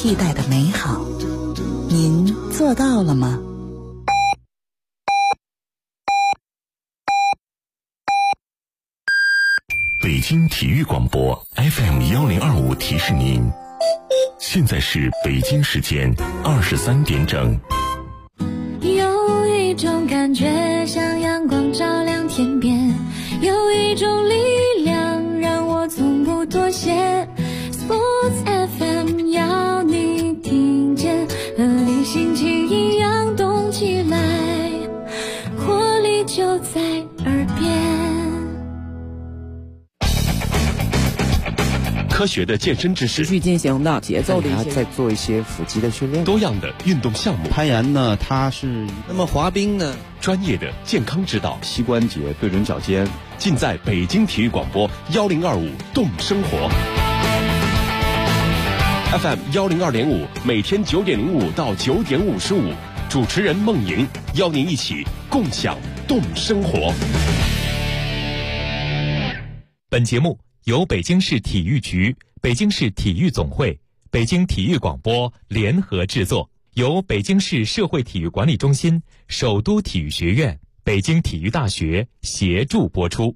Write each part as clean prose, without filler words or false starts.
替代的美好，您做到了吗？ 北京体育广播 FM1025提示您，现在是北京时间23点整。 有一种感觉像阳光照亮天边，有一种力量让我从不妥协。 Sports FM 要你听见，和你心情一样动起来，活力就在耳边。 科学的健身知识， 持续进行的节奏的一些， 再做一些腹肌的训练， 多样的运动项目， 攀岩呢，它是那么滑冰呢， 专业的健康指导， 膝关节对准脚尖， 尽在北京体育广播1025动生活 FM 102.5，每天9点05到9点55，主持人孟莹邀您一起共享动生活。 本节目由北京市体育局、北京市体育总会、北京体育广播联合制作，由北京市社会体育管理中心、首都体育学院、北京体育大学协助播出。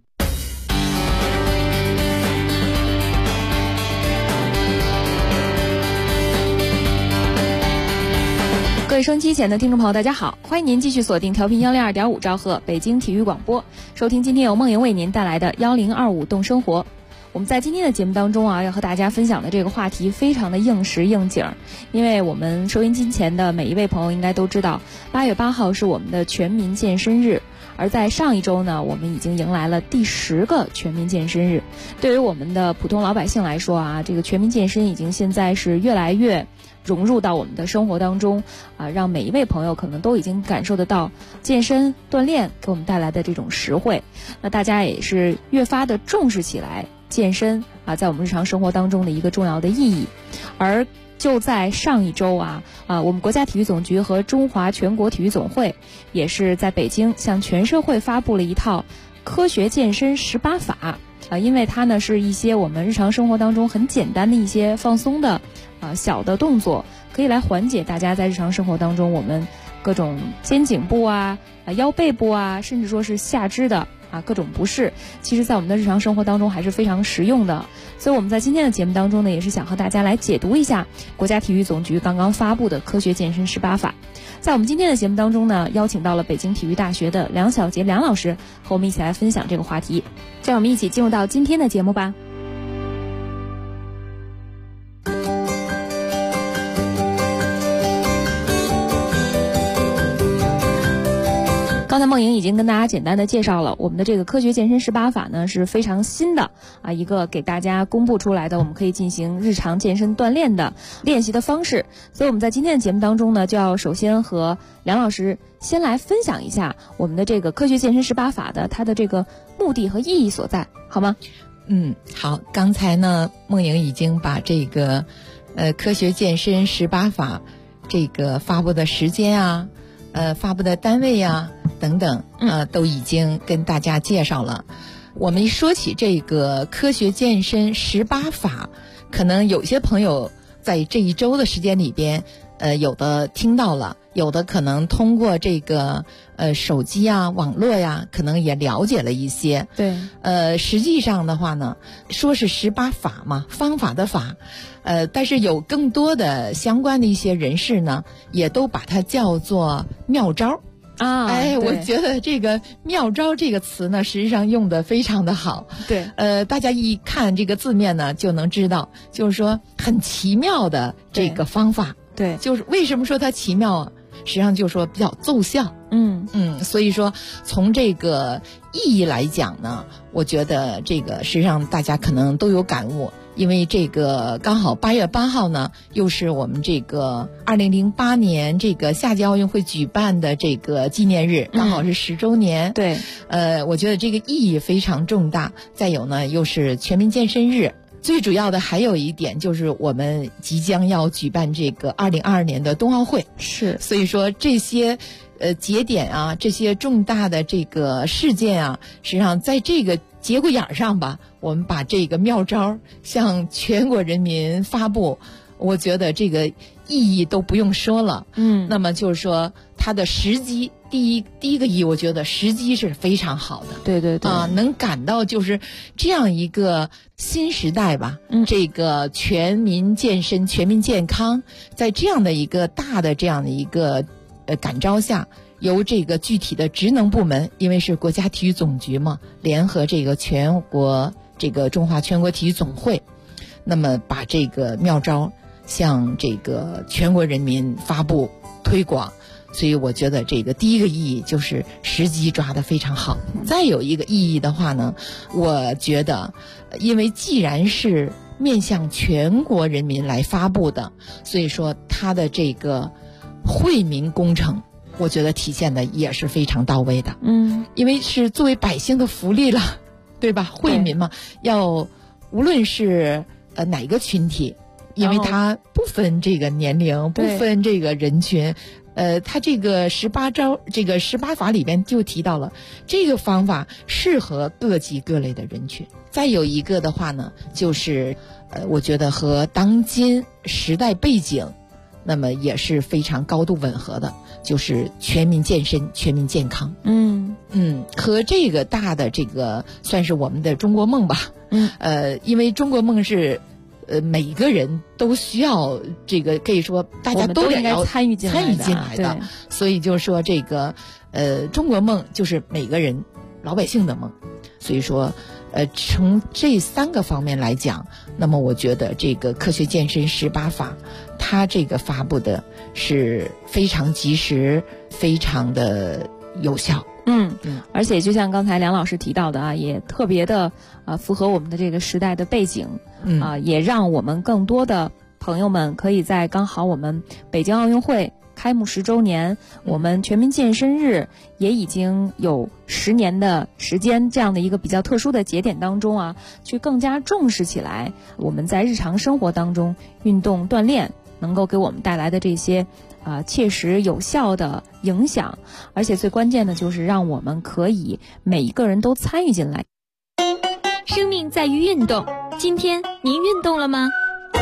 各位收音机前的听众朋友，大家好，欢迎您继续锁定调频102.5兆赫北京体育广播，收听今天由梦莹为您带来的1025动生活。我们在今天的节目当中要和大家分享的这个话题非常的应时应景，因为我们收音机前的每一位朋友应该都知道，8月8号是我们的全民健身日，而在上一周呢，我们已经迎来了第10个全民健身日。对于我们的普通老百姓来说这个全民健身已经现在是越来越融入到我们的生活当中让每一位朋友可能都已经感受得到健身锻炼给我们带来的这种实惠。那大家也是越发的重视起来健身在我们日常生活当中的一个重要的意义。而就在上一周我们国家体育总局和中华全国体育总会也是在北京向全社会发布了一套科学健身18法因为它呢是一些我们日常生活当中很简单的一些放松的小的动作，可以来缓解大家在日常生活当中我们各种肩颈部腰背部甚至说是下肢的各种不适，其实在我们的日常生活当中还是非常实用的。所以我们在今天的节目当中呢，也是想和大家来解读一下国家体育总局刚刚发布的科学健身18法。在我们今天的节目当中呢，邀请到了北京体育大学的梁晓杰梁老师和我们一起来分享这个话题。这样我们一起进入到今天的节目吧。刚才梦莹已经跟大家简单的介绍了我们的这个科学健身18法呢是非常新的一个给大家公布出来的我们可以进行日常健身锻炼的练习的方式。所以我们在今天的节目当中呢，就要首先和梁老师先来分享一下我们的这个科学健身18法的它的这个目的和意义所在，好吗？ 好，刚才呢梦莹已经把这个科学健身18法这个发布的时间发布的单位等等都已经跟大家介绍了。我们一说起这个科学健身18法，可能有些朋友在这一周的时间里边有的听到了，有的可能通过这个手机网络可能也了解了一些。 对， 实际上的话呢，说是18法嘛，方法的法，但是有更多的相关的一些人士呢，也都把它叫做妙招。我觉得这个妙招这个词呢，实际上用的非常的好。 对， 大家一看这个字面呢，就能知道，就是说很奇妙的这个方法。 对， 就是为什么说它奇妙实际上就是说比较奏效。所以说从这个意义来讲呢，我觉得这个实际上大家可能都有感悟。因为这个刚好8月8号呢，又是我们这个2008年这个夏季奥运会举办的这个纪念日，刚好是10周年。 对， 我觉得这个意义非常重大。再有呢，又是全民健身日。最主要的还有一点就是我们即将要举办这个2022年的冬奥会。 是， 所以说这些节点这些重大的这个事件实际上在这个节骨眼上吧，我们把这个妙招向全国人民发布， 我觉得这个意义都不用说了。那么就是说它的时机，第一个意义，我觉得时机是非常好的。 对对对， 能感到就是这样一个新时代吧。这个全民健身、全民健康，在这样的一个大的这样的一个感召下，由这个具体的职能部门，因为是国家体育总局嘛，联合这个全国这个中华全国体育总会，那么把这个妙招向这个全国人民发布推广。所以我觉得这个第一个意义就是时机抓得非常好。再有一个意义的话呢，我觉得因为既然是面向全国人民来发布的，所以说它的这个惠民工程，我觉得体现的也是非常到位的。因为是作为百姓的福利了，对吧？惠民嘛，要无论是哪一个群体，因为它不分这个年龄，不分这个人群。它这个18法里边就提到了这个方法适合各级各类的人群。再有一个的话呢，就是我觉得和当今时代背景那么也是非常高度吻合的，就是全民健身、全民健康。和这个大的这个算是我们的中国梦吧。因为中国梦是每一个人都需要这个，可以说大家都应该参与进来的。 所以就是说这个中国梦就是每个人老百姓的梦。所以说从这3个方面来讲，那么我觉得这个科学健身18法它这个发布的是非常及时，非常的有效。 而且就像刚才梁老师提到的啊，也特别的符合我们的这个时代的背景。也让我们更多的朋友们可以在刚好我们北京奥运会开幕10周年，我们全民健身日也已经有10年的时间，这样的一个比较特殊的节点当中啊，去更加重视起来我们在日常生活当中运动锻炼能够给我们带来的这些切实有效的影响。而且最关键的就是让我们可以每一个人都参与进来。 生命在于运动，今天您运动了吗？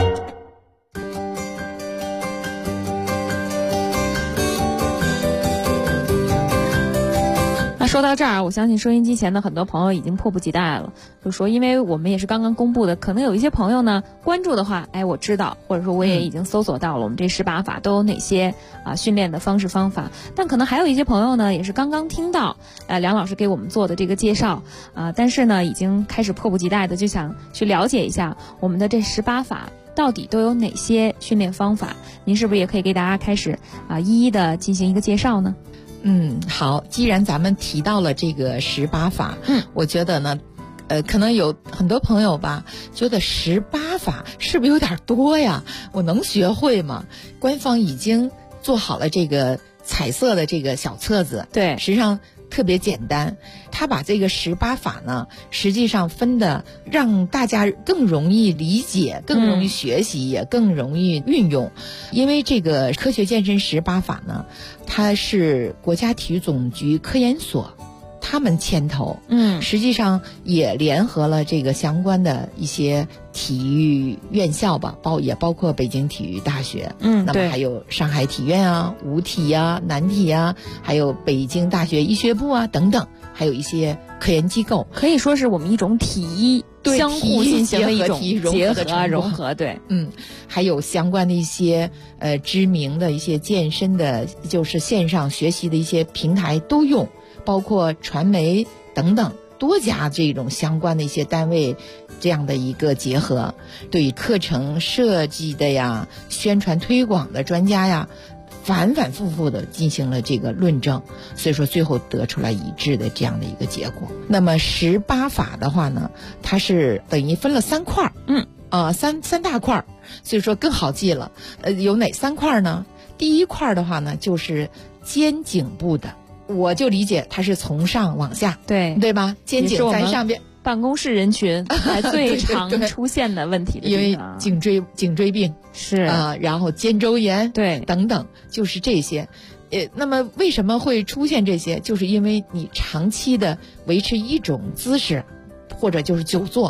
那说到这儿，我相信收音机前的很多朋友已经迫不及待了，就说因为我们也是刚刚公布的，可能有一些朋友呢关注的话，我知道，或者说我也已经搜索到了我们这18法都有哪些训练的方式方法，但可能还有一些朋友呢也是刚刚听到梁老师给我们做的这个介绍但是呢已经开始迫不及待的就想去了解一下我们的这18法到底都有哪些训练方法。您是不是也可以给大家开始一一的进行一个介绍呢？ 好，既然咱们提到了这个18法，我觉得呢可能有很多朋友吧觉得18法是不是有点多呀？我能学会吗？官方已经做好了这个彩色的这个小册子， 对， 实际上特别简单。他把这个18法呢实际上分的让大家更容易理解，更容易学习，也更容易运用。因为这个科学健身18法呢，它是国家体育总局科研所他们牵头，实际上也联合了这个相关的一些体育院校吧，也包括北京体育大学，那么还有上海体院啊、武体啊、南体啊，还有北京大学医学部啊等等，还有一些科研机构， 可以说是我们一种体医相互进行的一种结合融合，对， 还有相关的一些知名的一些健身的，就是线上学习的一些平台都用。包括传媒等等多家这种相关的一些单位这样的一个结合，对课程设计的呀、宣传推广的专家呀，反反复复的进行了这个论证，所以说最后得出来一致的这样的一个结果。那么18法的话呢，它是等于分了3块，三大块，所以说更好记了。有哪3块呢？第一块的话呢，就是肩颈部的。我就理解它是从上往下，对吧？肩颈在上边， 办公室人群最常出现的问题的地方， 因为颈椎病是然后肩周炎等等，就是这些。那么为什么会出现这些？就是因为你长期的维持一种姿势，或者就是久坐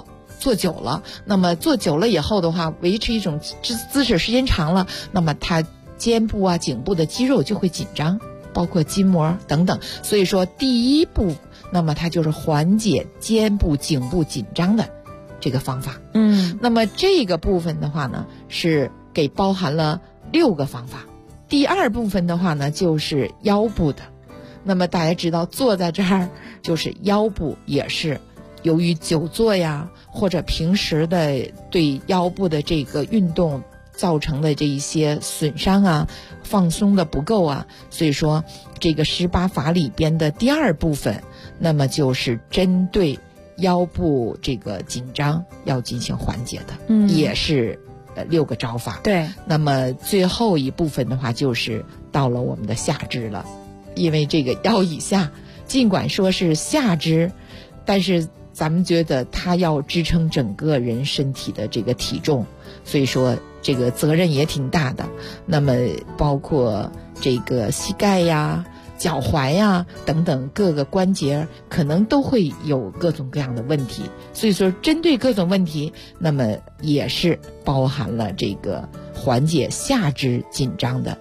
坐久了，那么坐久了以后的话，维持一种姿势时间长了，那么它肩部啊、颈部的肌肉就会紧张，包括筋膜等等。所以说第一步，那么它就是缓解肩部、颈部紧张的这个方法。那么这个部分的话呢，是给包含了6个方法。第二部分的话呢，就是腰部的。那么大家知道，坐在这儿就是腰部也是由于久坐呀，或者平时的对腰部的这个运动造成的这一些损伤啊、放松的不够啊，所以说这个18法里边的第二部分，那么就是针对腰部这个紧张要进行缓解的，也是6个招法。 对， 那么最后一部分的话，就是到了我们的下肢了，因为这个腰以下，尽管说是下肢，但是咱们觉得它要支撑整个人身体的这个体重，所以说这个责任也挺大的。那么包括这个膝盖呀、脚踝呀等等各个关节，可能都会有各种各样的问题。所以说针对各种问题，那么也是包含了这个缓解下肢紧张的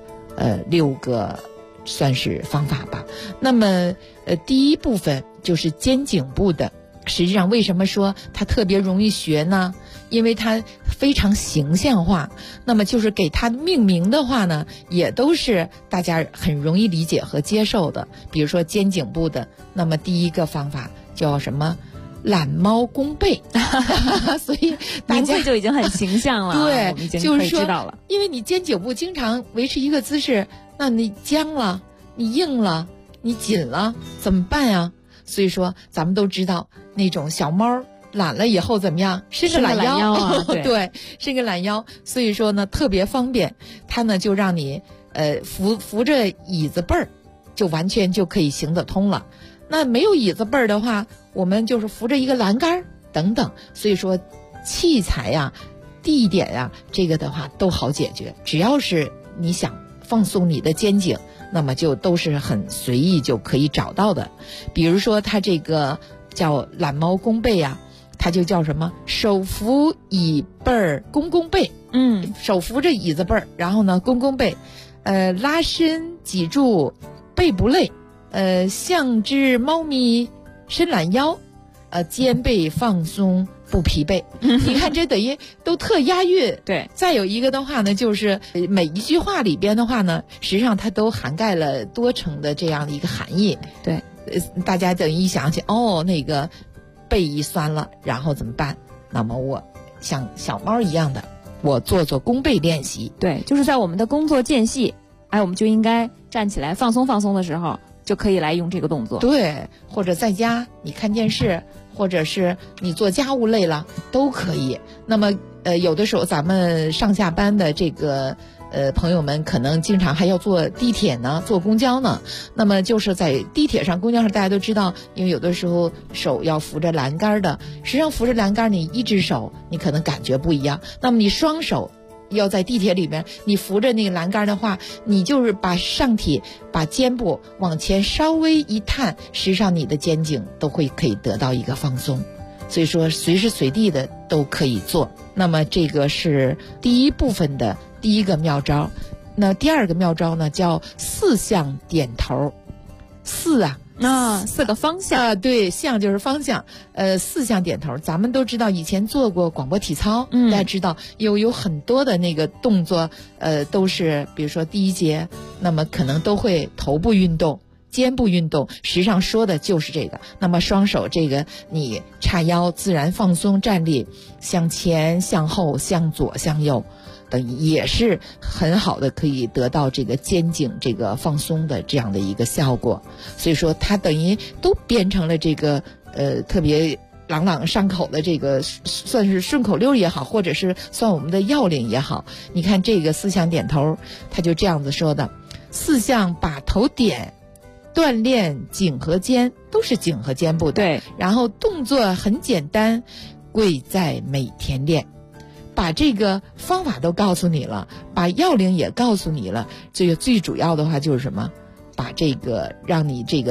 6个算是方法吧。那么第一部分就是肩颈部的，实际上为什么说它特别容易学呢？因为它非常形象化，那么就是给它命名的话呢，也都是大家很容易理解和接受的。比如说肩颈部的，那么第一个方法叫什么？懒猫弓背所以大家就已经很形象了对， 我们已经就是说知道了， 因为你肩颈部经常维持一个姿势，那你僵了，你硬了，你紧了，怎么办呀？所以说咱们都知道那种小猫懒了以后怎么样？伸个懒腰啊对，伸个懒腰。所以说呢特别方便，它呢就让你扶着椅子背儿，就完全就可以行得通了。那没有椅子背儿的话，我们就是扶着一个栏杆等等。所以说器材呀、地点呀，这个的话都好解决，只要是你想放松你的肩颈，那么就都是很随意就可以找到的。比如说它这个叫懒猫弓背呀，它就叫什么？手扶椅背儿弓背。手扶着椅子背儿，然后呢弓背，拉伸脊柱，背不累。像只猫咪伸懒腰，肩背放松不疲惫。你看这等于都特押韵。 对， 再有一个的话呢，就是每一句话里边的话呢，实际上它都涵盖了多层的这样的一个含义。 对， 大家等于一想起那个背一酸了，然后怎么办？那么我像小猫一样的，我做弓背练习。 对，就是在我们的工作间隙，我们就应该站起来放松放松的时候，就可以来用这个动作。 对，或者在家你看电视，或者是你做家务累了都可以。那么有的时候咱们上下班的这个朋友们可能经常还要坐地铁呢，坐公交呢。那么就是在地铁上、公交上，大家都知道，因为有的时候手要扶着栏杆的，实际上扶着栏杆，你一只手你可能感觉不一样，那么你双手要在地铁里面，你扶着那个栏杆的话，你就是把上体、把肩部往前稍微一探，实际上你的肩颈都可以得到一个放松。所以说随时随地的都可以做。那么这个是第一部分的第一个妙招。那第二个妙招呢，叫4项点头。4个方向对，向就是方向，4项点头。咱们都知道以前做过广播体操，大家知道有很多的那个动作，都是比如说第一节，那么可能都会头部运动、肩部运动，实际上说的就是这个。那么双手这个你叉腰自然放松站立，向前向后向左向右，等于也是很好的可以得到这个肩颈这个放松的这样的一个效果。所以说它等于都编成了这个特别朗朗上口的这个算是顺口溜也好，或者是算我们的要领也好。你看这个4项点头，它就这样子说的：4项把头点，锻炼颈和肩，都是颈和肩部的。 对， 然后动作很简单，贵在每天练。把这个方法都告诉你了，把要领也告诉你了，这个最主要的话就是什么？把这个让你这个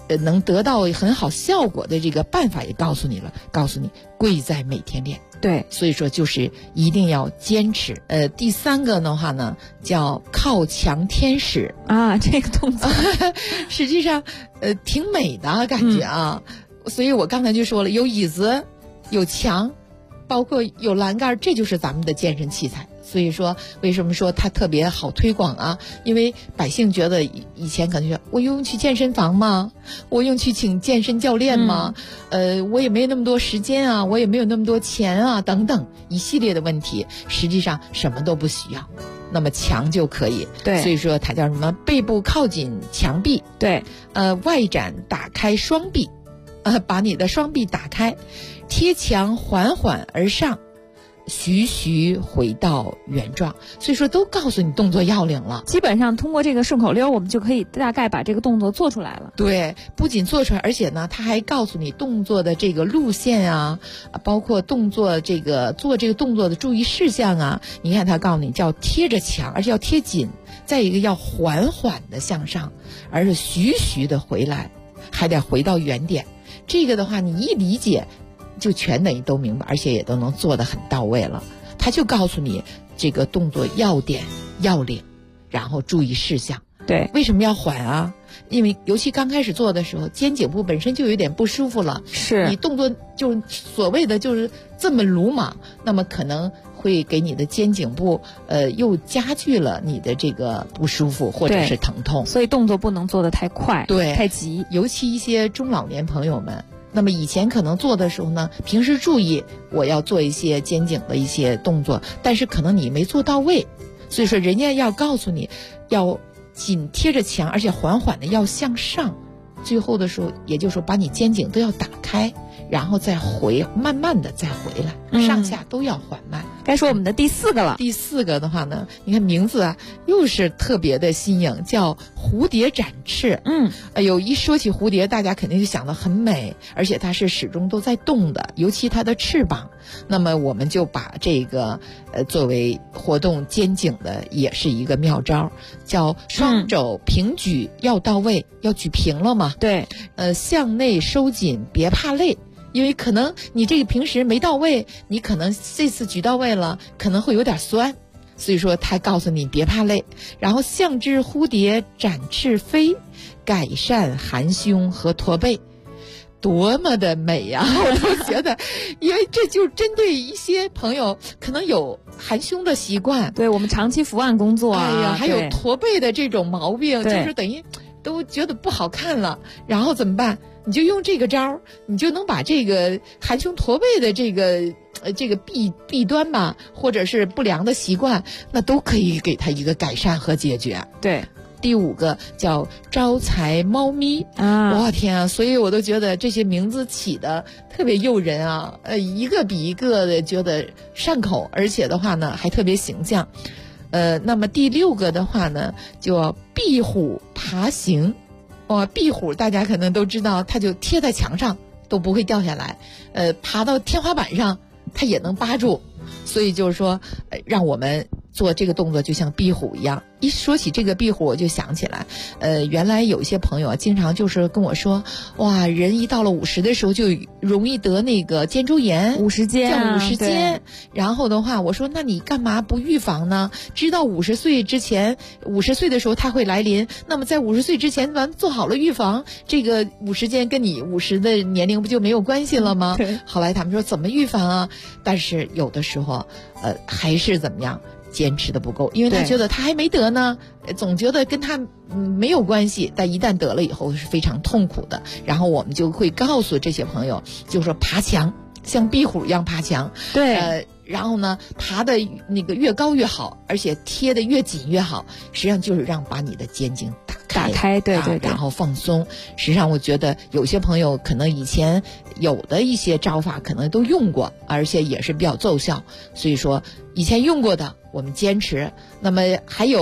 能得到很好效果的这个办法也告诉你了，告诉你贵在每天练。 对， 所以说就是一定要坚持。第3个的话呢，叫靠墙天使啊，这个动作实际上挺美的感觉啊。所以我刚才就说了，有椅子，有墙，包括有栏杆，这就是咱们的健身器材。所以说为什么说它特别好推广啊？因为百姓觉得以前可能说我用去健身房吗？我用去请健身教练吗？我也没有那么多时间啊，我也没有那么多钱啊，等等一系列的问题，实际上什么都不需要，那么墙就可以。 对， 所以说它叫什么？背部靠紧墙壁， 对， 外展打开双臂，把你的双臂打开，贴墙缓缓而上，徐徐回到原状。所以说都告诉你动作要领了， 基本上通过这个顺口溜我们就可以大概把这个动作做出来了。 对，不仅做出来，而且呢他还告诉你动作的这个路线啊，包括动作这个做这个动作的注意事项啊。你看他告诉你叫贴着墙，而且要贴紧，再一个要缓缓的向上，而是徐徐的回来，还得回到原点。这个的话你一理解就全等于都明白，而且也都能做得很到位了。他就告诉你这个动作要点要领，然后注意事项。 对， 为什么要缓啊？因为尤其刚开始做的时候，肩颈部本身就有点不舒服了， 是你动作就所谓的就是这么鲁莽，那么可能会给你的肩颈部又加剧了你的这个不舒服或者是疼痛。 所以动作不能做得太快， 对， 太急。 尤其一些中老年朋友们，那么以前可能做的时候呢，平时注意我要做一些肩颈的一些动作，但是可能你没做到位，所以说人家要告诉你要紧贴着墙，而且缓缓的要向上，最后的时候也就是说把你肩颈都要打开，然后再慢慢的再回来，上下都要缓慢。 该说我们的第4个了。 第4个的话呢，你看名字啊又是特别的新颖，叫蝴蝶展翅。一说起蝴蝶，大家肯定就想到很美，而且它是始终都在动的，尤其它的翅膀。那么我们就把这个作为活动肩颈的也是一个妙招，叫双肘平举要到位，要举平了嘛。 对， 向内收紧，别怕累。因为可能你这个平时没到位，你可能这次举到位了，可能会有点酸，所以说他告诉你别怕累，然后像只蝴蝶展翅飞，改善含胸和驼背。多么的美呀！我都觉得，因为这就针对一些朋友可能有含胸的习惯， 对我们长期伏案工作啊， 还有驼背的这种毛病，就是等于都觉得不好看了，然后怎么办？你就用这个招，你就能把这个含胸驼背的这个弊端吧，或者是不良的习惯，那都可以给他一个改善和解决。 对。 第5个叫招财猫咪啊！我天啊！所以我都觉得这些名字起的特别诱人啊，一个比一个的觉得上口，而且的话呢还特别形象。那么第6个的话呢，就壁虎爬行。壁虎大家可能都知道，它就贴在墙上都不会掉下来，爬到天花板上它也能扒住，所以就是说，让我们做这个动作就像壁虎一样。一说起这个壁虎，我就想起来，原来有一些朋友经常就是跟我说，哇，人一到了50的时候就容易得那个肩周炎 ，50肩叫50肩。然后的话，我说那你干嘛不预防呢？知道50岁之前，50岁的时候它会来临，那么在50岁之前咱做好了预防，这个50肩跟你50的年龄不就没有关系了吗？ 对。 后来他们说怎么预防啊？但是有的时候，还是怎么样？坚持的不够，因为他觉得他还没得呢，总觉得跟他没有关系，但一旦得了以后是非常痛苦的。然后我们就会告诉这些朋友，就说爬墙，像壁虎一样爬墙。 对， 然后呢，爬的那个越高越好，而且贴的越紧越好。实际上就是把你的肩颈打开， 对， 然后放松。实际上我觉得有些朋友可能以前有的一些招法可能都用过，而且也是比较奏效。所以说以前用过的我们坚持。那么还有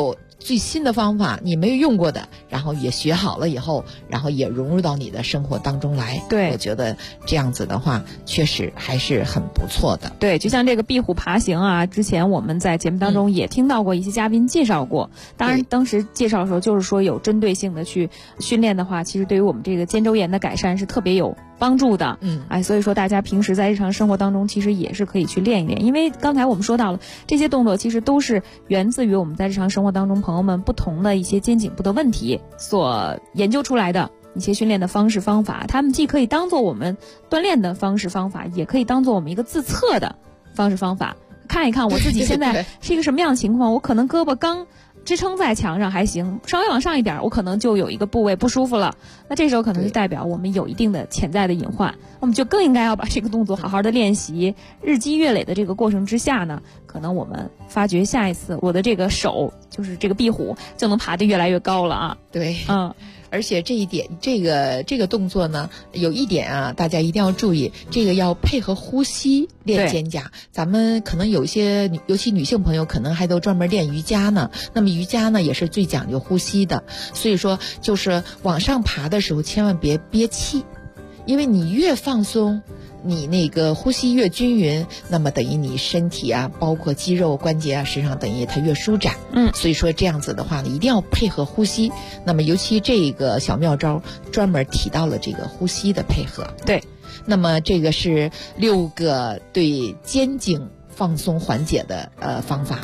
最新的方法，你没有用过的，然后也学好了以后，然后也融入到你的生活当中来。 对， 我觉得这样子的话，确实还是很不错的。 对，就像这个壁虎爬行啊，之前我们在节目当中也听到过一些嘉宾介绍过。当然，当时介绍的时候就是说有针对性的去训练的话，其实对于我们这个肩周炎的改善是特别有帮助的。所以说大家平时在日常生活当中其实也是可以去练一练，因为刚才我们说到了这些动作其实都是源自于我们在日常生活当中朋友们不同的一些肩颈部的问题所研究出来的一些训练的方式方法，他们既可以当做我们锻炼的方式方法，也可以当做我们一个自测的方式方法，看一看我自己现在是一个什么样的情况。我可能胳膊刚支撑在墙上还行，稍微往上一点我可能就有一个部位不舒服了，那这时候可能是代表我们有一定的潜在的隐患，我们就更应该要把这个动作好好的练习，日积月累的这个过程之下呢，可能我们发觉下一次我的这个手就是这个壁虎就能爬得越来越高了啊。 对，而且这一点，这个动作呢，有一点啊，大家一定要注意，这个要配合呼吸练肩胛。咱们可能有一些，尤其女性朋友，可能还都专门练瑜伽呢。那么瑜伽呢，也是最讲究呼吸的，所以说就是往上爬的时候，千万别憋气，因为你越放松，你那个呼吸越均匀，那么等于你身体啊，包括肌肉关节啊，实际上等于它越舒展。所以说这样子的话呢，一定要配合呼吸。那么尤其这个小妙招专门提到了这个呼吸的配合。 对， 那么这个是6个对肩颈放松缓解的方法。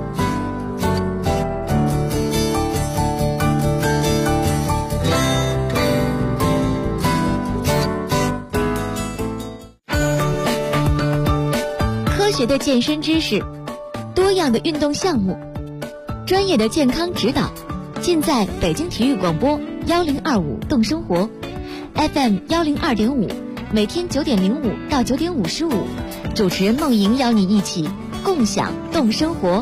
科学的健身知识，多样的运动项目，专业的健康指导，尽在北京体育广播1025动生活 FM 102.5，每天9点05到9点55，主持人梦莹邀你一起共享动生活。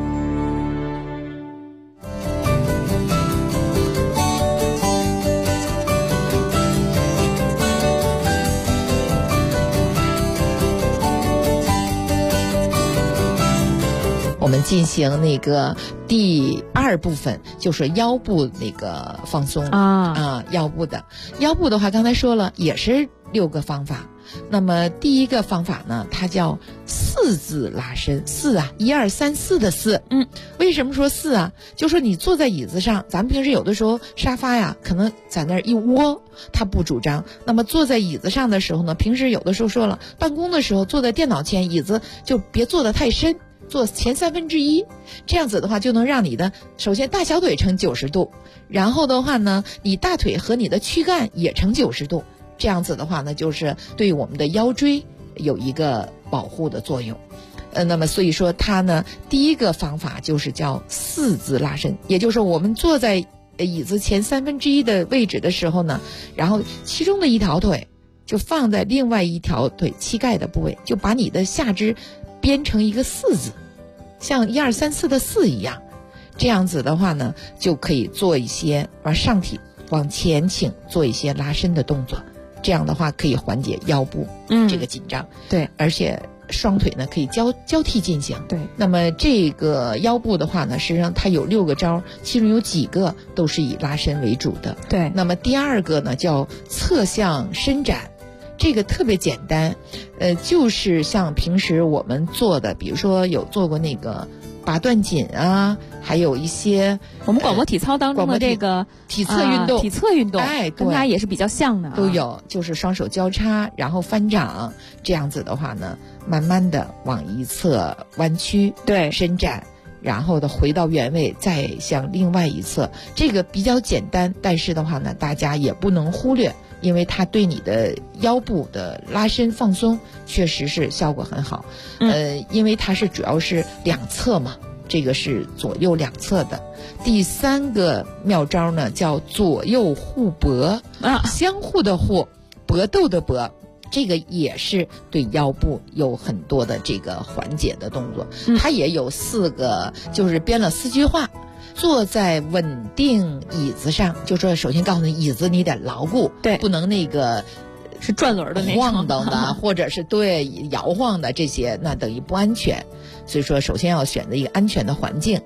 我们进行那个第2部分，就是腰部那个放松腰部的话，刚才说了也是6个方法。那么第一个方法呢，它叫4字拉伸，4啊，1、2、3、4的4。为什么说4啊？就说你坐在椅子上，咱们平时有的时候沙发呀，可能在那儿一窝，它不主张。那么坐在椅子上的时候呢，平时有的时候说了，办公的时候坐在电脑前，椅子就别坐得太深。做前1/3，这样子的话就能让你的首先大小腿呈90度，然后的话呢，你大腿和你的躯干也呈90度，这样子的话呢，就是对我们的腰椎有一个保护的作用。那么所以说它呢，第一个方法就是叫4字拉伸，也就是我们坐在椅子前1/3的位置的时候呢，然后其中的一条腿就放在另外一条腿膝盖的部位，就把你的下肢编成一个4字，像1、2、3、4的4一样。这样子的话呢，就可以做一些往上体往前倾，做一些拉伸的动作。这样的话可以缓解腰部这个紧张。 对， 而且双腿呢可以交替进行。 对， 那么这个腰部的话呢，实际上它有6个招，其中有几个都是以拉伸为主的。 对， 那么第2个呢叫侧向伸展。这个特别简单，就是像平时我们做的，比如说有做过那个拔断颈啊，还有一些我们广播体操当中的这个体侧运动， 体侧运动， 对， 跟它也是比较像的， 都有，就是双手交叉，然后翻掌，这样子的话呢，慢慢的往一侧弯曲， 对， 伸展。然后的回到原位，再向另外一侧，这个比较简单，但是的话呢，大家也不能忽略，因为它对你的腰部的拉伸放松确实是效果很好。因为它是主要是2侧嘛，这个是左右2侧的。第3个妙招呢，叫左右互搏相互的互，搏斗的搏。这个也是对腰部有很多的这个缓解的动作。它也有4个，就是编了4句话。坐在稳定椅子上，就说首先告诉你，椅子你得牢固， 对， 不能那个是转轮的那种晃荡的，或者是对摇晃的这些，那等于不安全。所以说，首先要选择一个安全的环境。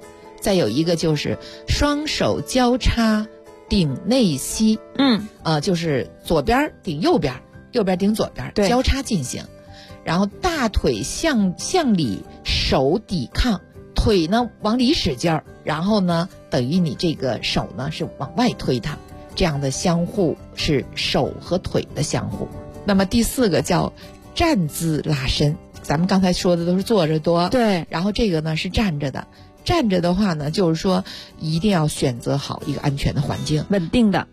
再有一个就是双手交叉顶内膝，就是左边顶右边，右边顶左边，交叉进行。然后大腿向里，手抵抗，腿呢往里使劲儿，然后呢等于你这个手呢是往外推它，这样的相互是手和腿的相互。那么第4个叫站姿拉伸，咱们刚才说的都是坐着多， 对， 然后这个呢是站着的。站着的话呢，就是说一定要选择好一个安全的环境， 稳定的。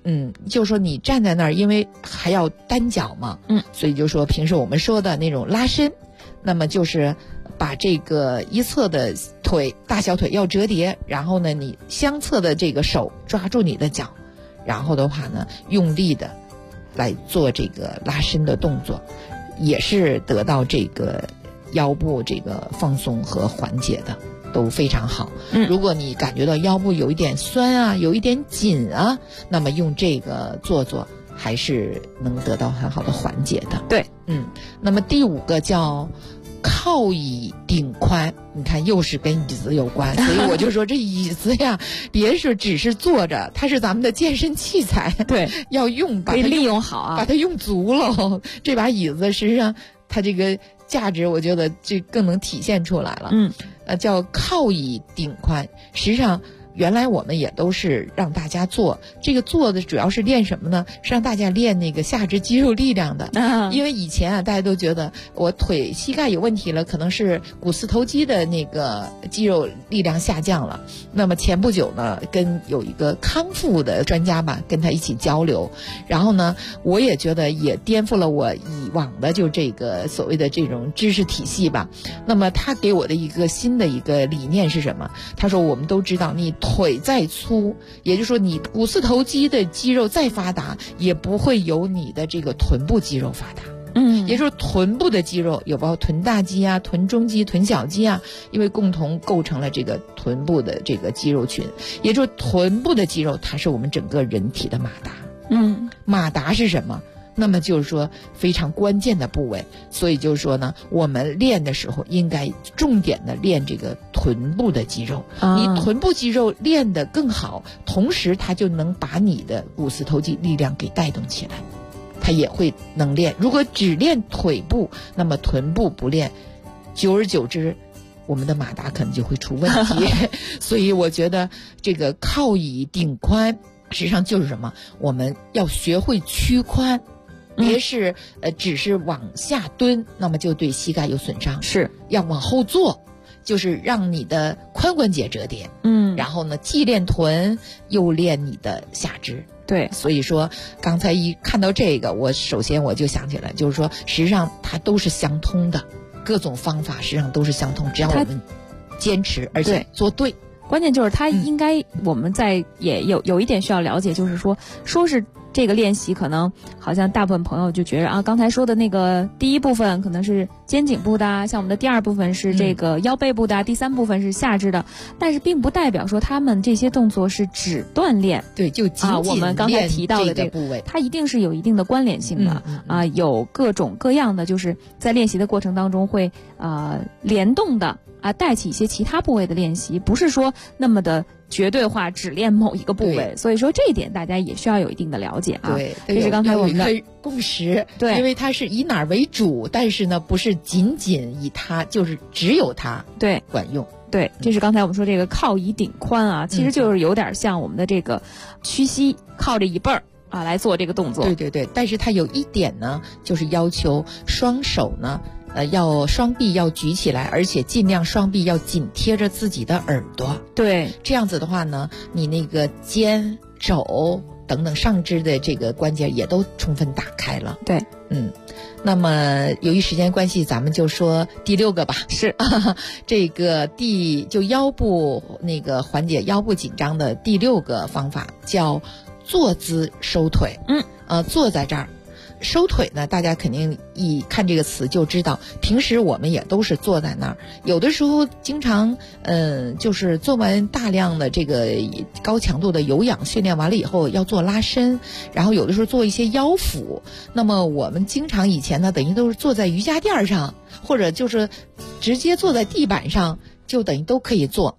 对， 那么第5个叫靠椅顶髋，你看又是跟椅子有关，所以我就说这椅子呀，别是只是坐着，它是咱们的健身器材， 对， 要用， 可以利用好啊， 把它用足了。这把椅子实际上它这个价值，我觉得这更能体现出来了。叫靠椅顶髋，实际上原来我们也都是让大家做，这个做的主要是练什么呢？是让大家练那个下肢肌肉力量的。因为以前啊，大家都觉得我腿膝盖有问题了，可能是股四头肌的那个肌肉力量下降了。那么前不久呢，跟有一个康复的专家吧，跟他一起交流，然后呢，我也觉得也颠覆了我以往的就这个所谓的这种知识体系吧。那么他给我的一个新的一个理念是什么？他说我们都知道，你腿再粗，也就是说你股四头肌的肌肉再发达，也不会有你的这个臀部肌肉发达。也就是臀部的肌肉有包括臀大肌啊、臀中肌、臀小肌啊，因为共同构成了这个臀部的这个肌肉群。也就是臀部的肌肉，它是我们整个人体的马达。马达是什么？那么就是说非常关键的部位，所以就是说呢，我们练的时候应该重点的练这个臀部的肌肉。你臀部肌肉练得更好，同时它就能把你的股四头肌力量给带动起来，它也会能练。如果只练腿部，那么臀部不练，久而久之我们的马达可能就会出问题。所以我觉得这个靠椅顶髋实际上就是什么？我们要学会屈髋，别是只是往下蹲，那么就对膝盖有损伤。是要往后坐，就是让你的髋关节折叠。然后呢，既练臀又练你的下肢。对，所以说刚才一看到这个，首先我就想起来，就是说实际上它都是相通的，各种方法实际上都是相通，只要我们坚持而且做对。 关键就是它应该我们在也有一点需要了解，就是说是这个练习可能好像大部分朋友就觉得啊，刚才说的那个第一部分可能是肩颈部的，像我们的第2部分是这个腰背部的，第3部分是下肢的，但是并不代表说他们这些动作是只锻炼。对，就仅仅我们刚才提到的这个部位，它一定是有一定的关联性的。有各种各样的，就是在练习的过程当中会联动的带起一些其他部位的练习，不是说那么的绝对化只练某一个部位。所以说这一点大家也需要有一定的了解啊。对，这是刚才我们的共识。对，因为它是以哪儿为主，但是呢不是仅仅以它，就是只有它对管用。对，这是刚才我们说这个靠椅顶髋啊，其实就是有点像我们的这个屈膝，靠着椅背儿来做这个动作。对对对，但是它有一点呢，就是要求双手呢要双臂要举起来，而且尽量双臂要紧贴着自己的耳朵。对，这样子的话呢，你那个肩、肘等等上肢的这个关节也都充分打开了。对，那么由于时间关系，咱们就说第6个吧。是这个就腰部那个缓解腰部紧张的第6个方法叫坐姿收腿。坐在这儿收腿呢，大家肯定一看这个词就知道，平时我们也都是坐在那儿，有的时候经常就是做完大量的这个高强度的有氧训练完了以后要做拉伸，然后有的时候做一些腰腹。那么我们经常以前呢，等于都是坐在瑜伽垫上，或者就是直接坐在地板上，就等于都可以做。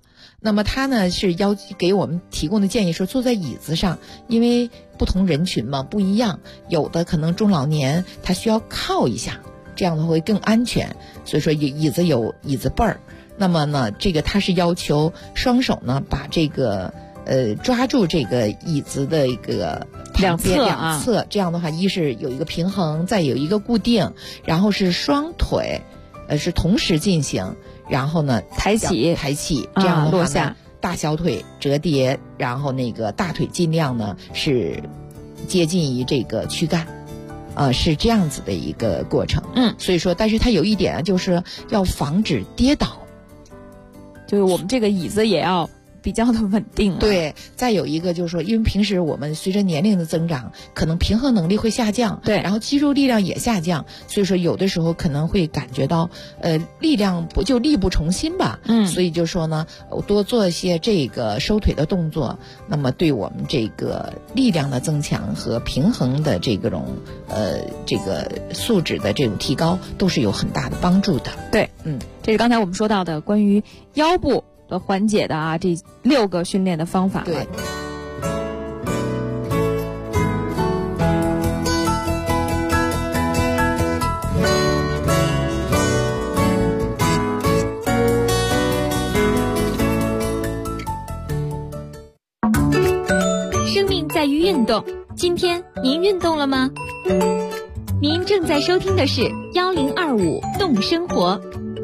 那么他呢是给我们提供的建议说，坐在椅子上，因为不同人群嘛不一样，有的可能中老年他需要靠一下，这样的会更安全，所以说椅子有椅子背儿。那么呢，这个他是要求双手呢把这个抓住这个椅子的一个两侧，这样的话一是有一个平衡，再有一个固定，然后是双腿是同时进行，然后呢抬起，这样的话呢落下， 大小腿折叠，然后那个大腿尽量呢是接近于这个躯干。是这样子的一个过程。所以说，但是它有一点就是要防止跌倒， 就是我们这个椅子也要比较的稳定。 对，再有一个就是说，因为平时我们随着年龄的增长，可能平衡能力会下降， 对， 然后肌肉力量也下降，所以说有的时候可能会感觉到力量力不从心吧。所以就说呢，多做一些这个收腿的动作，那么对我们这个力量的增强和平衡的这种这个素质的这种提高都是有很大的帮助的。 对，这是刚才我们说到的关于腰部的缓解的这6个训练的方法。 对。 生命在于运动，今天您运动了吗？您正在收听的是1025动生活。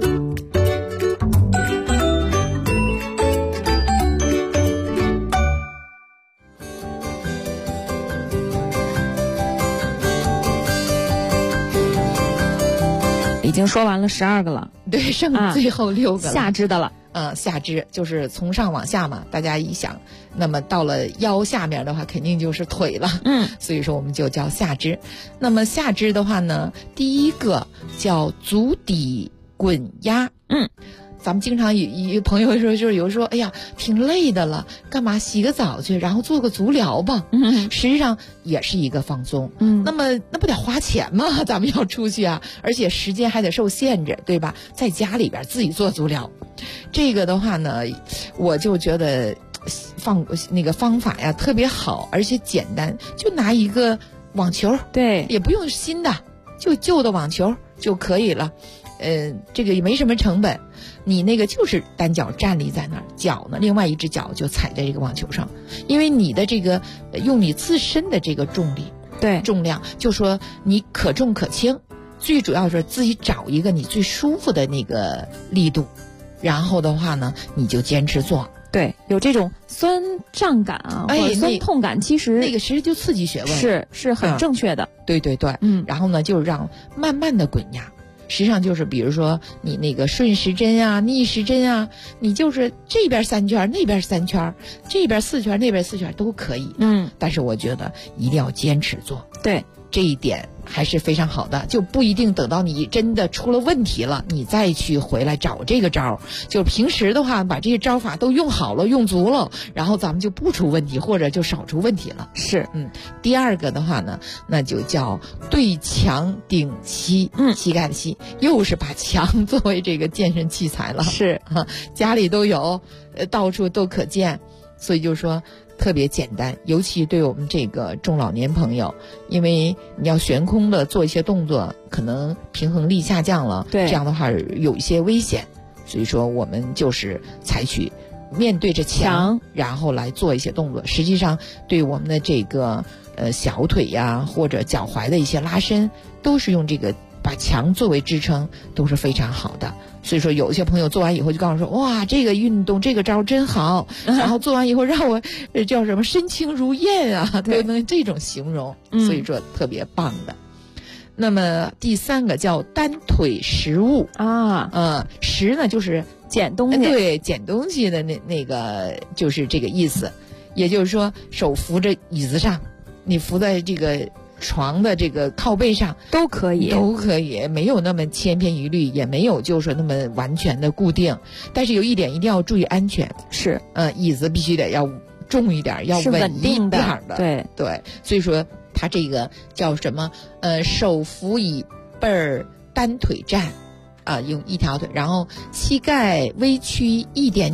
已经说完了12个了， 对，剩最后6个了， 下肢的了。 下肢就是从上往下嘛，大家一想，那么到了腰下面的话，肯定就是腿了。所以说我们就叫下肢。那么下肢的话呢，第一个叫足底滚压。咱们经常有朋友说，就是有时候哎呀挺累的了，干嘛洗个澡去，然后做个足疗吧。实际上也是一个放松。那不得花钱吗？咱们要出去啊，而且时间还得受限制，对吧？在家里边自己做足疗，这个的话呢，我就觉得那个方法呀特别好，而且简单，就拿一个网球， 对， 也不用新的，就旧的网球就可以了。这个也没什么成本，你那个就是单脚站立在那儿，脚呢另外一只脚就踩在这个网球上，因为你的这个用你自身的这个重力， 对， 重量，就说你可重可轻，最主要是自己找一个你最舒服的那个力度，然后的话呢你就坚持做。 对，有这种酸胀感或者酸痛感，其实那个其实就刺激穴位， 是很正确的。 对，然后呢就让慢慢的滚压。实际上就是比如说你那个顺时针啊逆时针啊，你就是这边3圈那边3圈，这边4圈那边4圈都可以。但是我觉得一定要坚持做。 对， 这一点还是非常好的，就不一定等到你真的出了问题了你再去回来找这个招，就平时的话把这些招法都用好了用足了，然后咱们就不出问题，或者就少出问题了。 是。 第二个的话呢，那就叫对墙顶膝，膝盖的膝，又是把墙作为这个健身器材了。 是家里都有，到处都可见，所以就是说特别简单，尤其对我们这个中老年朋友，因为你要悬空的做一些动作，可能平衡力下降了， 对， 这样的话有一些危险，所以说我们就是采取面对着墙，然后来做一些动作。实际上对我们的这个小腿呀或者脚踝的一些拉伸，都是用这个把墙作为支撑，都是非常好的。所以说有一些朋友做完以后就告诉说，哇，这个运动这个招真好，然后做完以后让我叫什么身轻如燕啊，都能这种形容，所以说特别棒的。那么第3个叫单腿拾物啊，拾呢就是捡东西， 对，捡东西的那个就是这个意思。也就是说手扶着椅子上，你扶在这个床的这个靠背上都可以， 没有那么千篇一律，也没有就是说那么完全的固定。但是有一点一定要注意安全， 是椅子必须得要重一点，要稳定点的，对。所以说它这个叫什么？手扶椅背儿单腿站，用一条腿，然后膝盖微屈一点点，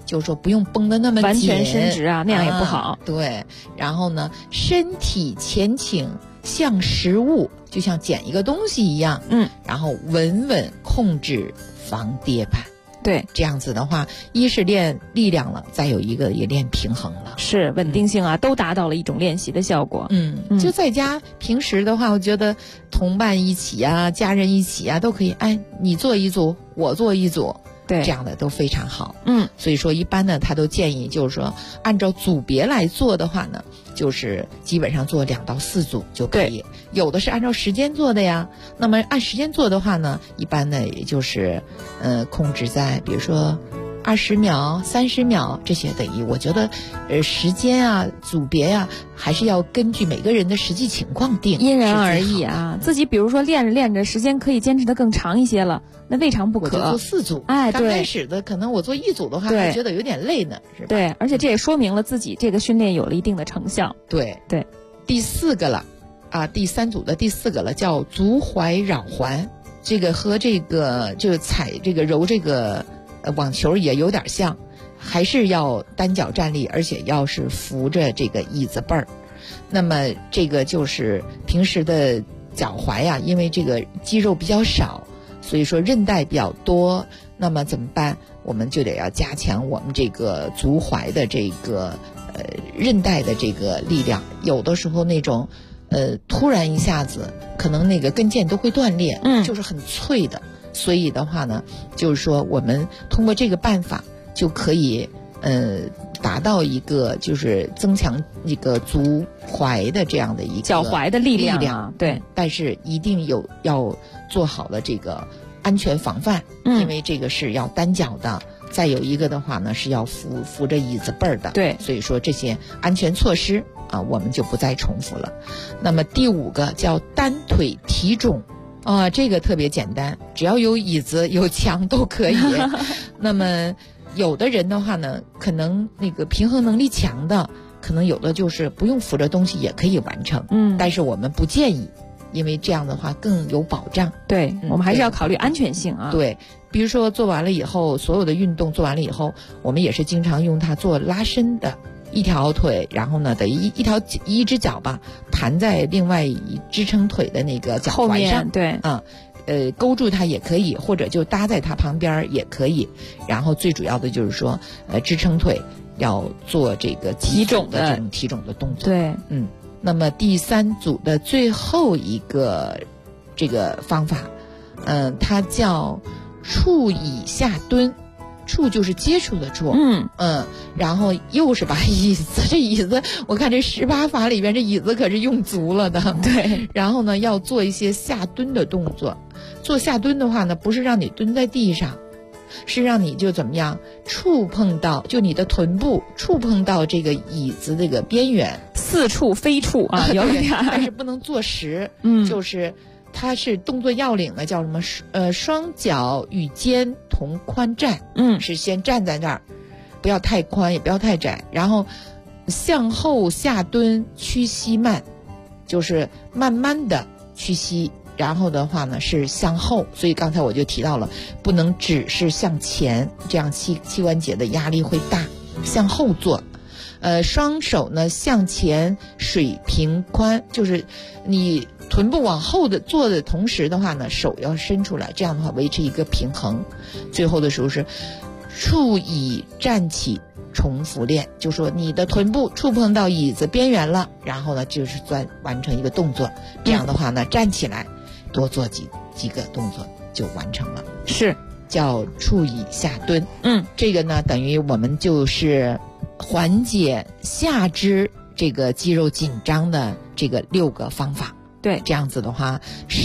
就是说不用绷得那么紧， 完全伸直啊，那样也不好。 对，然后呢，身体前倾像实物，就像捡一个东西一样，然后稳稳控制防跌盘。 对， 这样子的话，一是练力量了，再有一个也练平衡了， 是稳定性啊，都达到了一种练习的效果。 就在家平时的话，我觉得同伴一起啊，家人一起啊，都可以，哎，你做一组，我做一组。 对， 这样的都非常好。所以说一般呢，他都建议就是说，按照组别来做的话呢，就是基本上做2到4组就可以。有的是按照时间做的呀，那么按时间做的话呢，一般呢也就是控制在比如说20秒、30秒这些等于，我觉得时间啊、组别啊，还是要根据每个人的实际情况定， 因人而异啊。自己比如说练着练着，时间可以坚持得更长一些了，那未尝不可。 我就做4组， 哎， 刚开始的可能我做1组的话，还觉得有点累呢，是吧？ 对，而且这也说明了自己这个训练有了一定的成效。 对对， 第4个了啊，第3组的第4个了，叫足踝绕环，这个和这个就踩这个揉这个网球也有点像，还是要单脚站立，而且要是扶着这个椅子背儿。那么这个就是平时的脚踝呀，因为这个肌肉比较少，所以说韧带比较多，那么怎么办？我们就得要加强我们这个足踝的这个韧带的这个力量。有的时候那种突然一下子可能那个跟腱都会断裂，就是很脆的。所以的话呢，就是说我们通过这个办法就可以达到一个就是增强一个足踝的这样的一个脚踝的力量，对， 但是一定要做好了这个安全防范，因为这个是要单脚的，再有一个的话呢是要扶着椅子背儿的， 对， 所以说这些安全措施啊，我们就不再重复了。那么第5个叫单腿提踵。这个特别简单，只要有椅子有墙都可以。那么有的人的话呢，可能那个平衡能力强的，可能有的就是不用扶着东西也可以完成。但是我们不建议，因为这样的话更有保障。 对，我们还是要考虑安全性啊。 对，比如说做完了以后，所有的运动做完了以后，我们也是经常用它做拉伸的。一条腿，然后呢，得一只脚吧，盘在另外一支撑腿的那个脚踝上， 对， 勾住它也可以，或者就搭在它旁边也可以。然后最主要的就是说，支撑腿要做这个提踵的这种提踵的动作。 对， 那么第3组的最后一个这个方法，它叫触椅下蹲。触就是接触的触，然后又是把椅子，这椅子我看这18法里边这椅子可是用足了的， 对。 然后呢，要做一些下蹲的动作。做下蹲的话呢，不是让你蹲在地上，是让你就怎么样触碰到，就你的臀部触碰到这个椅子这个边缘， 似触非触啊，有点， 但是不能坐实，就是它是动作要领呢，叫什么？双脚与肩同宽站，是先站在那儿，不要太宽，也不要太窄，然后向后下蹲，屈膝慢，就是慢慢的屈膝，然后的话呢是向后，所以刚才我就提到了，不能只是向前，这样膝关节的压力会大，向后做。双手呢向前水平宽，就是你臀部往后的做的同时的话呢，手要伸出来，这样的话维持一个平衡。最后的时候是触椅站起，重复练，就说你的臀部触碰到椅子边缘了，然后呢就是完成一个动作，这样的话呢站起来多做几个动作就完成了， 是叫触椅下蹲。这个呢等于我们就是缓解下肢这个肌肉紧张的这个6个方法。 对， 这样子的话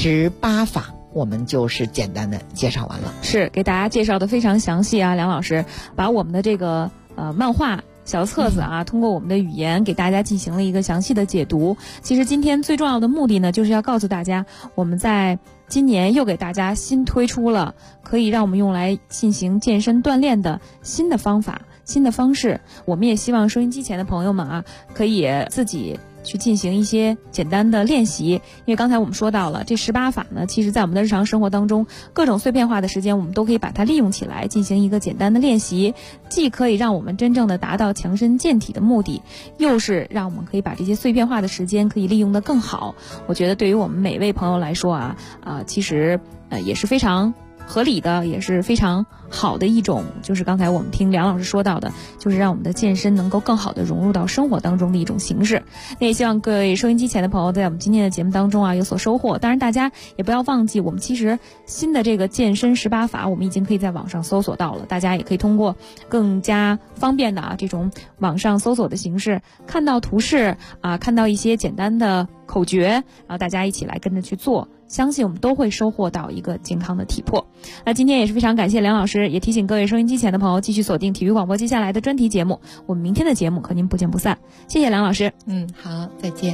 18法我们就是简单的介绍完了。 是给大家介绍的非常详细啊，梁老师把我们的这个漫画小册子啊，通过我们的语言给大家进行了一个详细的解读。其实今天最重要的目的呢，就是要告诉大家，我们在今年又给大家新推出了可以让我们用来进行健身锻炼的新的方法、新的方式。我们也希望收音机前的朋友们啊，可以自己去进行一些简单的练习。因为刚才我们说到了这18法呢，其实在我们的日常生活当中，各种碎片化的时间我们都可以把它利用起来，进行一个简单的练习，既可以让我们真正的达到强身健体的目的，又是让我们可以把这些碎片化的时间可以利用得更好。我觉得对于我们每位朋友来说其实也是非常合理的，也是非常好的一种，就是刚才我们听梁老师说到的，就是让我们的健身能够更好的融入到生活当中的一种形式。那也希望各位收音机前的朋友在我们今天的节目当中有所收获。当然大家也不要忘记，我们其实新的这个健身18法我们已经可以在网上搜索到了，大家也可以通过更加方便的这种网上搜索的形式，看到图示看到一些简单的口诀，然后大家一起来跟着去做，相信我们都会收获到一个健康的体魄。那今天也是非常感谢梁老师，也提醒各位收音机前的朋友继续锁定体育广播接下来的专题节目，我们明天的节目和您不见不散。谢谢梁老师。 好，再见。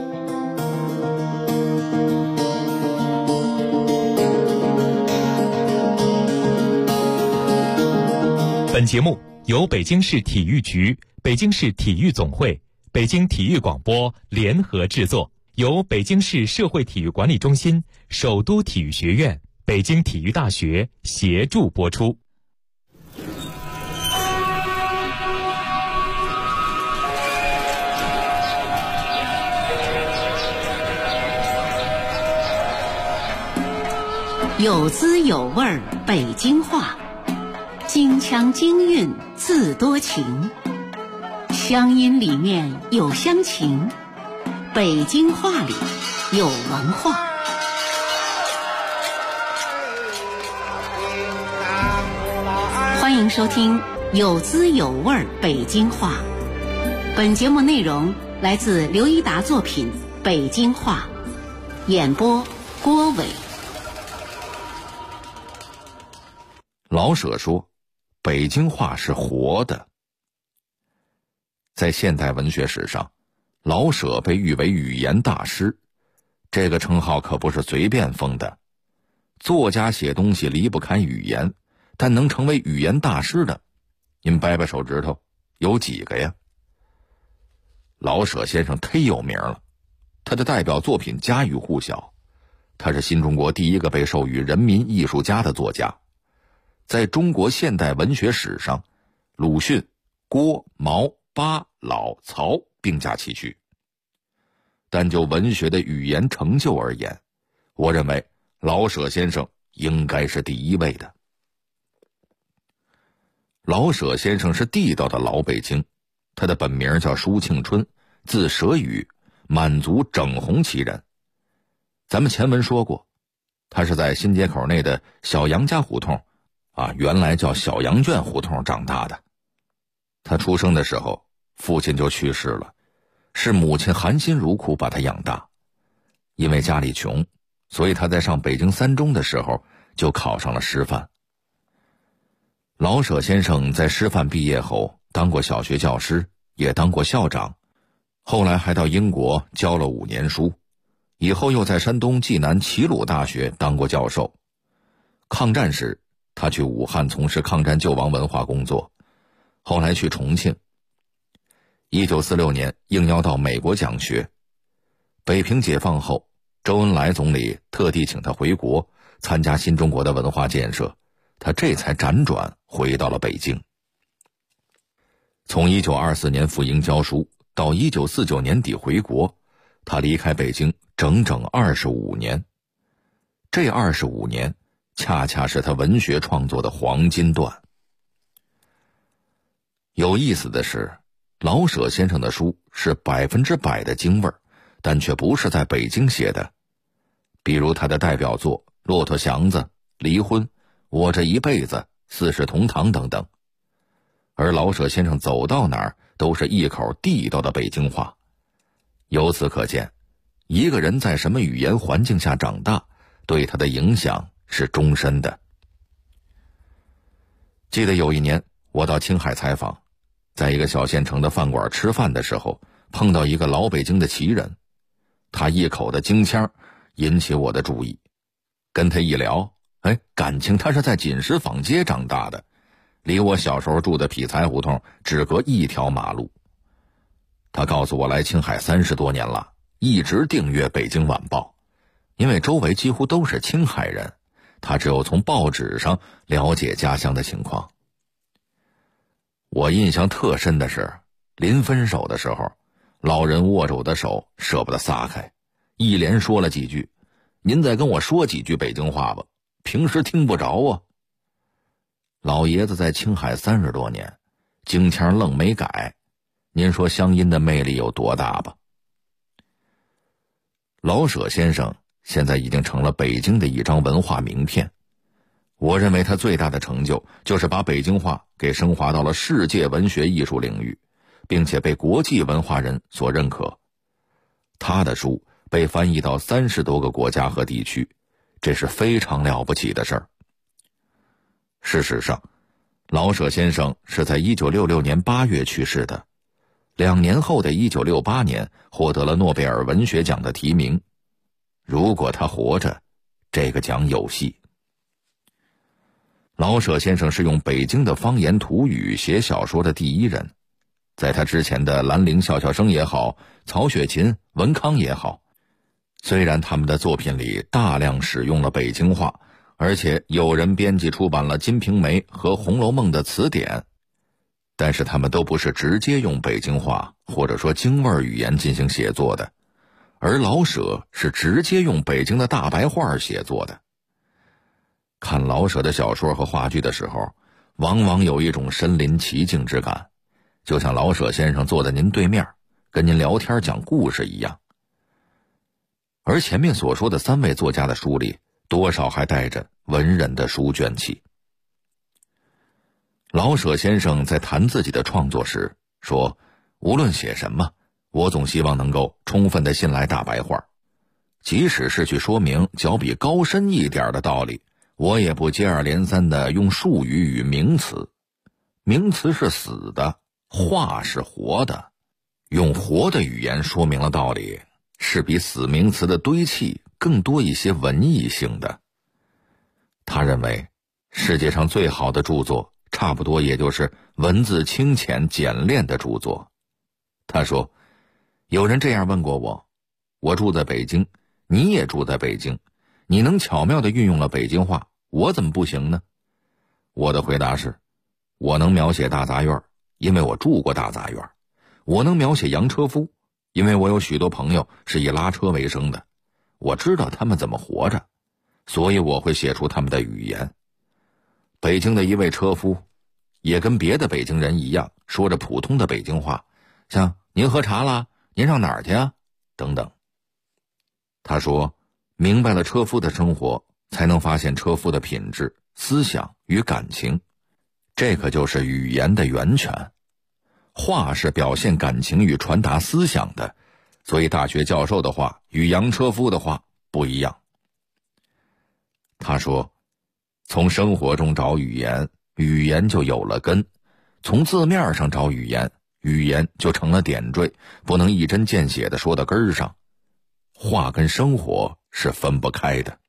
本节目由北京市体育局、北京市体育总会、北京体育广播联合制作，由北京市社会体育管理中心、首都体育学院、北京体育大学协助播出。 有滋有味儿北京话，京腔京韵自多情，乡音里面有乡情，北京话里有文化。欢迎收听有滋有味儿北京话。本节目内容来自刘一达作品《北京话》，演播郭伟。 老舍说，北京话是活的。在现代文学史上，老舍被誉为语言大师，这个称号可不是随便封的。作家写东西离不开语言，但能成为语言大师的，您掰掰手指头，有几个呀？老舍先生忒有名了，他的代表作品家喻户晓，他是新中国第一个被授予人民艺术家的作家。在中国现代文学史上，鲁迅、郭、毛、巴、老、曹并驾齐驱。但就文学的语言成就而言，我认为老舍先生应该是第一位的。老舍先生是地道的老北京，他的本名叫舒庆春，字舍宇，满族整红旗人。咱们前文说过，他是在新街口内的小杨家胡同原来叫小杨圈胡同长大的。他出生的时候，父亲就去世了，是母亲含辛茹苦把他养大。因为家里穷，所以他在上北京三中的时候就考上了师范。老舍先生在师范毕业后当过小学教师，也当过校长，后来还到英国教了5年书，以后又在山东济南齐鲁大学当过教授。抗战时他去武汉从事抗战救亡文化工作，后来去重庆。1946年应邀到美国讲学，北平解放后，周恩来总理特地请他回国参加新中国的文化建设，他这才辗转回到了北京。从1924年赴英教书到1949年底回国，他离开北京整整25年。这25年恰恰是他文学创作的黄金段。有意思的是，老舍先生的书是100%的京味儿，但却不是在北京写的。比如他的代表作《骆驼祥子》《离婚》《我这一辈子》《四世同堂》等等。而老舍先生走到哪儿都是一口地道的北京话。由此可见，一个人在什么语言环境下长大，对他的影响是终身的。记得有一年我到青海采访，在一个小县城的饭馆吃饭的时候，碰到一个老北京的旗人，他一口的京腔引起我的注意。跟他一聊，感情他是在锦石坊街长大的，离我小时候住的匹才胡同只隔一条马路。 他告诉我来青海30多年了，一直订阅《北京晚报》，因为周围几乎都是青海人，他只有从报纸上了解家乡的情况。我印象特深的是，临分手的时候，老人握着我的手，舍不得撒开，一连说了几句：“您再跟我说几句北京话吧，平时听不着啊。”老爷子在青海30多年，京腔愣没改，您说乡音的魅力有多大吧？老舍先生现在已经成了北京的一张文化名片。我认为他最大的成就就是把北京话给升华到了世界文学艺术领域，并且被国际文化人所认可。他的书被翻译到30多个国家和地区，这是非常了不起的事儿。事实上，老舍先生是在1966年8月去世的，2年后的1968年获得了诺贝尔文学奖的提名。如果他活着，这个奖有戏。老舍先生是用北京的方言土语写小说的第一人，在他之前的兰陵笑笑生也好，曹雪芹、文康也好，虽然他们的作品里大量使用了北京话，而且有人编辑出版了《金瓶梅》和《红楼梦》的词典，但是他们都不是直接用北京话或者说京味语言进行写作的，而老舍是直接用北京的大白话写作的。看老舍的小说和话剧的时候，往往有一种身临其境之感，就像老舍先生坐在您对面，跟您聊天讲故事一样。而前面所说的3位作家的书里，多少还带着文人的书卷气。老舍先生在谈自己的创作时说，无论写什么，我总希望能够充分地信赖大白话，即使是去说明较比高深一点的道理，我也不接二连三地用术语与名词。名词是死的，话是活的，用活的语言说明了道理，是比死名词的堆砌更多一些文艺性的。他认为世界上最好的著作差不多也就是文字清浅简练的著作。他说，有人这样问过我，我住在北京，你也住在北京，你能巧妙地运用了北京话，我怎么不行呢？我的回答是，我能描写大杂院，因为我住过大杂院；我能描写洋车夫，因为我有许多朋友是以拉车为生的，我知道他们怎么活着，所以我会写出他们的语言。北京的一位车夫也跟别的北京人一样，说着普通的北京话，像您喝茶啦，您上哪儿去啊，等等。他说，明白了车夫的生活，才能发现车夫的品质、思想与感情，这可就是语言的源泉。话是表现感情与传达思想的，所以大学教授的话与洋车夫的话不一样。他说，从生活中找语言，语言就有了根；从字面上找语言，语言就成了点缀，不能一针见血地说到根儿上。话跟生活是分不开的。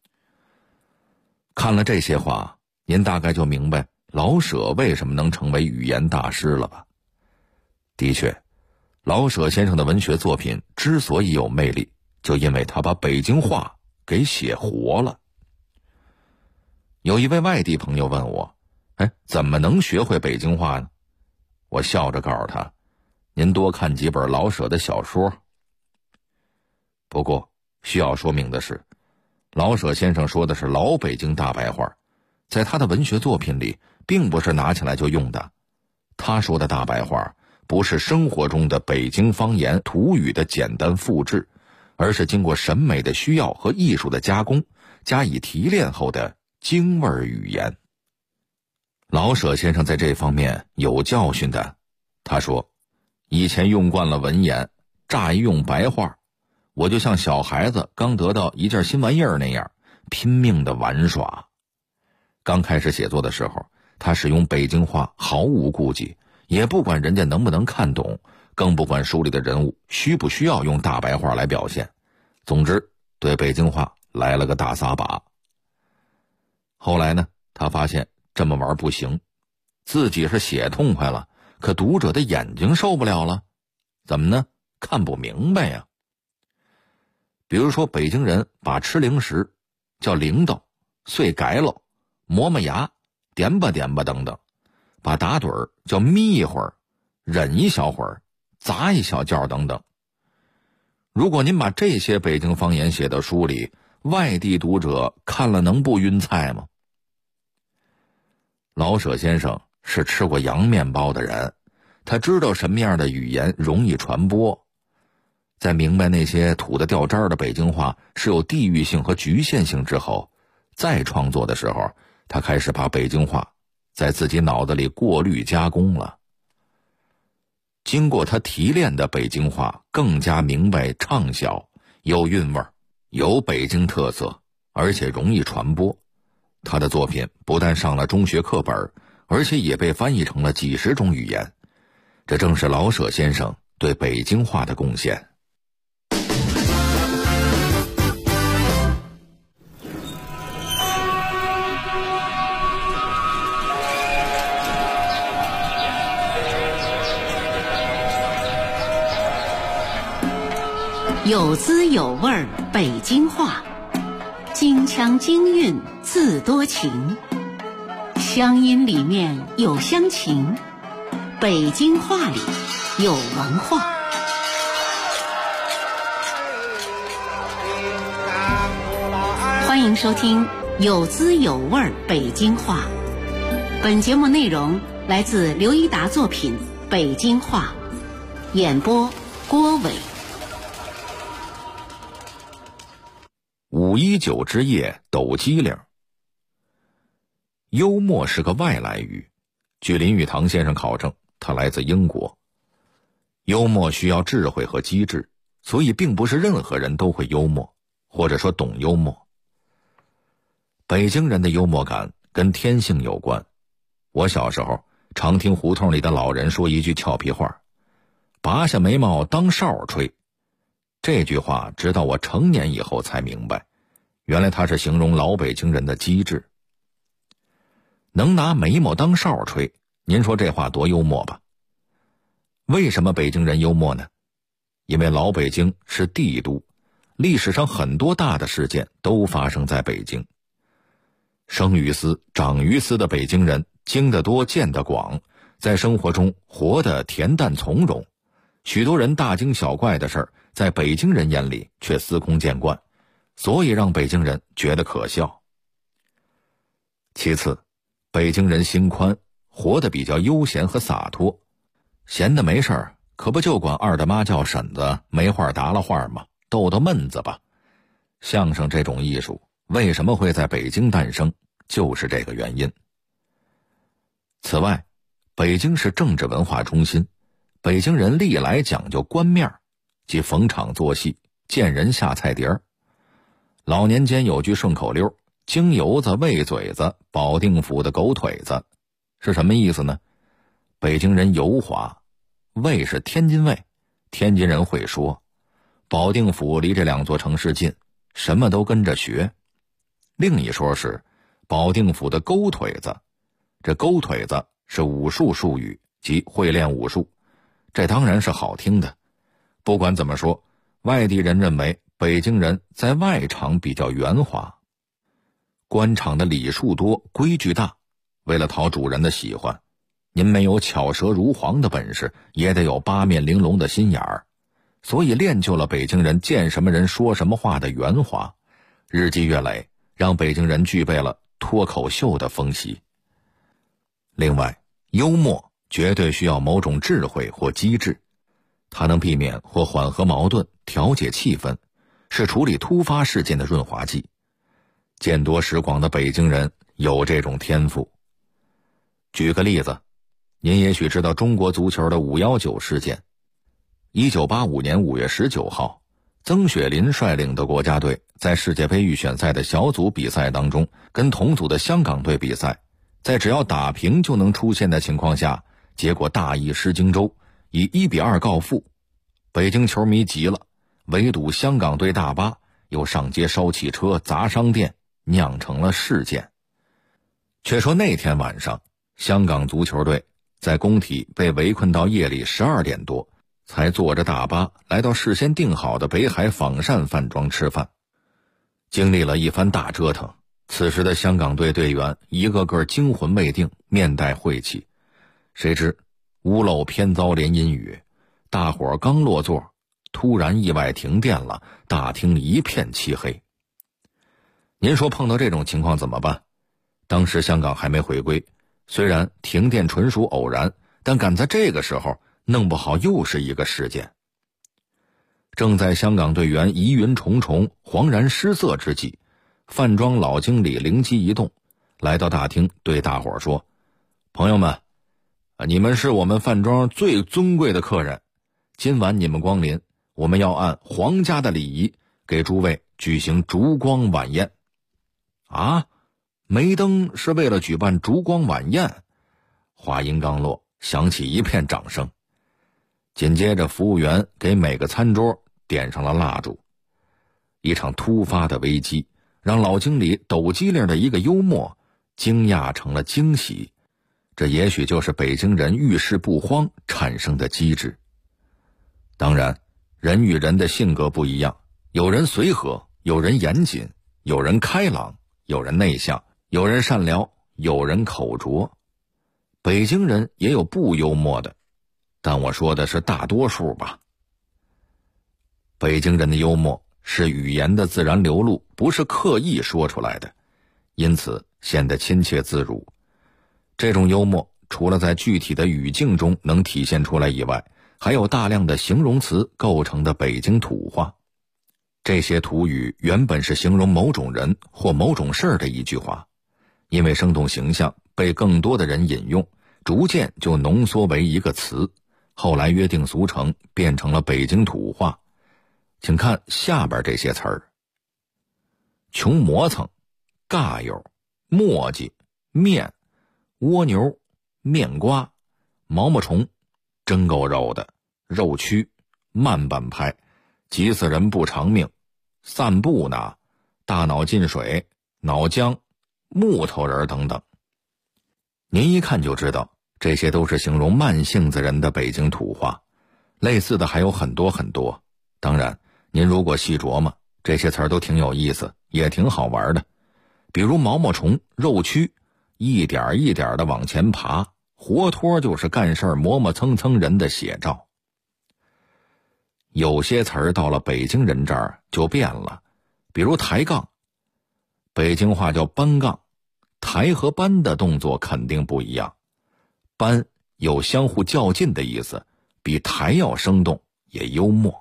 看了这些话，您大概就明白老舍为什么能成为语言大师了吧？的确，老舍先生的文学作品之所以有魅力，就因为他把北京话给写活了。有一位外地朋友问我，怎么能学会北京话呢？我笑着告诉他，您多看几本老舍的小说。不过需要说明的是，老舍先生说的是老北京大白话，在他的文学作品里并不是拿起来就用的。他说的大白话不是生活中的北京方言土语的简单复制，而是经过审美的需要和艺术的加工，加以提炼后的京味语言。老舍先生在这方面有教训的。他说，以前用惯了文言，乍一用白话，我就像小孩子刚得到一件新玩意儿那样，拼命的玩耍。刚开始写作的时候，他使用北京话毫无顾忌，也不管人家能不能看懂，更不管书里的人物需不需要用大白话来表现。总之，对北京话来了个大撒把。后来呢，他发现这么玩不行，自己是写痛快了，可读者的眼睛受不了了， 怎么呢？看不明白呀。比如说北京人把吃零食叫零豆、碎改了、磨磨牙、点吧点吧等等，把打盹儿叫眯一会儿、忍一小会儿、砸一小觉等等。如果您把这些北京方言写到书里，外地读者看了能不晕菜吗？老舍先生是吃过洋面包的人，他知道什么样的语言容易传播。在明白那些土得掉渣的北京话是有地域性和局限性之后，再创作的时候，他开始把北京话在自己脑子里过滤加工了。经过他提炼的北京话更加明白畅销，有韵味，有北京特色，而且容易传播。他的作品不但上了中学课本，而且也被翻译成了几十种语言。这正是老舍先生对北京话的贡献。 有滋有味儿北京话，京腔京韵字多情，乡音里面有乡情，北京话里有文化。欢迎收听有滋有味儿北京话。本节目内容来自刘一达作品《北京话》，演播郭伟。 519之夜抖机灵。幽默是个外来语，据林语堂先生考证，他来自英国。幽默需要智慧和机智，所以并不是任何人都会幽默，或者说懂幽默。北京人的幽默感跟天性有关。我小时候常听胡同里的老人说一句俏皮话：拔下眉毛当哨吹。这句话直到我成年以后才明白，原来他是形容老北京人的机智。能拿眉毛当哨吹，您说这话多幽默吧？为什么北京人幽默呢？因为老北京是帝都，历史上很多大的事件都发生在北京。生于斯长于斯的北京人经得多见得广，在生活中活得恬淡从容，许多人大惊小怪的事儿在北京人眼里却司空见惯，所以让北京人觉得可笑。其次，北京人心宽，活得比较悠闲和洒脱，闲得没事儿，可不就管二大妈叫婶子，没话搭了话吗？逗逗闷子吧。相声这种艺术为什么会在北京诞生，就是这个原因。此外，北京是政治文化中心，北京人历来讲究官面，即逢场作戏，见人下菜碟儿。老年间有句顺口溜：京油子、喂嘴子、保定府的狗腿子，是什么意思呢？北京人油滑，卫是天津卫，天津人会说。保定府离这两座城市近，什么都跟着学。另一说是保定府的勾腿子，这勾腿子是武术术语，即会练武术，这当然是好听的。不管怎么说，外地人认为北京人在外场比较圆滑。官场的礼数多，规矩大，为了讨主人的喜欢，您没有巧舌如簧的本事，也得有八面玲珑的心眼儿，所以练就了北京人见什么人说什么话的圆滑，日积月累，让北京人具备了脱口秀的风习。另外，幽默绝对需要某种智慧或机智，它能避免或缓和矛盾，调节气氛，是处理突发事件的润滑剂。见多识广的北京人有这种天赋。举个例子，您也许知道中国足球的519事件。1985年5月19号，曾雪林率领的国家队在世界杯预选赛的小组比赛当中，跟同组的香港队比赛，在只要打平就能出线的情况下，结果大意失荆州，以1-2告负。北京球迷急了，围堵香港队大巴，又上街烧汽车、砸商店，酿成了事件。却说那天晚上，香港足球队在工体被围困到夜里12点多， 才坐着大巴来到事先订好的北海仿膳饭庄吃饭。经历了一番大折腾，此时的香港队队员一个个惊魂未定，面带晦气。谁知屋漏偏遭连阴雨，大伙儿刚落座，突然意外停电了，大厅一片漆黑。您说碰到这种情况怎么办？当时香港还没回归，虽然停电纯属偶然，但赶在这个时候弄不好又是一个事件。正在香港队员疑云重重、惶然失色之际，饭庄老经理灵机一动，来到大厅对大伙儿说：朋友们，你们是我们饭庄最尊贵的客人，今晚你们光临，我们要按皇家的礼仪给诸位举行烛光晚宴。啊，梅登是为了举办烛光晚宴？话音刚落，响起一片掌声。紧接着服务员给每个餐桌点上了蜡烛。一场突发的危机让老经理抖机灵的一个幽默惊讶成了惊喜，这也许就是北京人遇事不慌产生的机智。当然，人与人的性格不一样，有人随和，有人严谨，有人开朗，有人内向，有人善良，有人口拙。北京人也有不幽默的，但我说的是大多数吧。北京人的幽默是语言的自然流露，不是刻意说出来的，因此显得亲切自如。这种幽默除了在具体的语境中能体现出来以外，还有大量的形容词构成的北京土话。这些土语原本是形容某种人或某种事儿的一句话，因为生动形象，被更多的人引用，逐渐就浓缩为一个词，后来约定俗成，变成了北京土话。请看下边这些词儿：穷磨蹭、尬友、磨叽、面、蜗牛、面瓜、毛毛虫、真够肉的、肉蛆、慢半拍、急死人不偿命、散步呢、大脑进水、脑浆、木头人等等。您一看就知道，这些都是形容慢性子人的北京土话，类似的还有很多很多。当然，您如果细琢磨，这些词儿都挺有意思，也挺好玩的。比如毛毛虫、肉蛆，一点一点的往前爬，活脱就是干事磨磨蹭蹭人的写照。有些词儿到了北京人这儿就变了，比如抬杠，北京话叫搬杠，抬和搬的动作肯定不一样。搬有相互较劲的意思，比抬要生动，也幽默。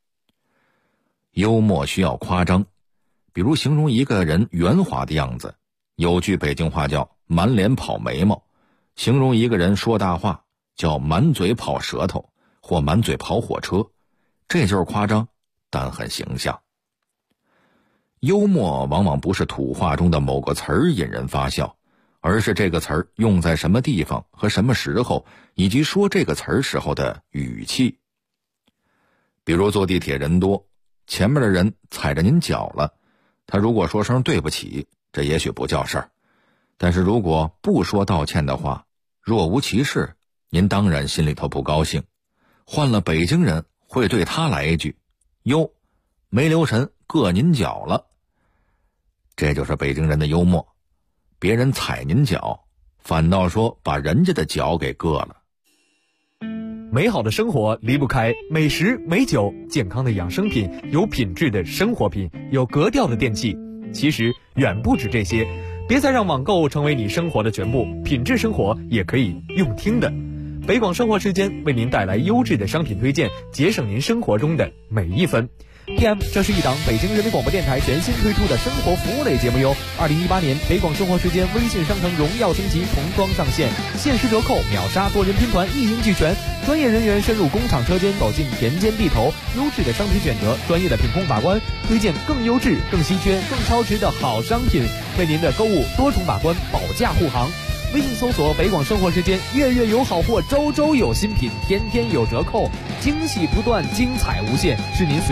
幽默需要夸张，比如形容一个人圆滑的样子，有句北京话叫满脸跑眉毛，形容一个人说大话叫满嘴跑舌头或满嘴跑火车，这就是夸张，但很形象。幽默往往不是土话中的某个词儿引人发笑，而是这个词儿用在什么地方和什么时候，以及说这个词儿时候的语气。比如坐地铁人多，前面的人踩着您脚了，他如果说声对不起，这也许不叫事儿，但是如果不说道歉的话，若无其事，您当然心里头不高兴。换了北京人会对他来一句：哟，没留神硌您脚了。这就是北京人的幽默，别人踩您脚，反倒说把人家的脚给硌了。 美好的生活离不开美食美酒，健康的养生品，有品质的生活品，有格调的电器。其实远不止这些，别再让网购成为你生活的全部，品质生活也可以用听的。北广生活时间为您带来优质的商品推荐，节省您生活中的每一分。PM， 这是一档北京人民广播电台全新推出的生活服务类节目哟。2018年北广生活时间微信商城荣耀升级重装上线，限时折扣，秒杀多人拼团，一应俱全。专业人员深入工厂车间，走进田间地头，优质的商品选择，专业的品控把关，推荐更优质、更稀缺、更超值的好商品，为您的购物多重把关，保驾护航。微信搜索北广生活时间，月月有好货，周周有新品，天天有折扣，惊喜不断，精彩无限，是您随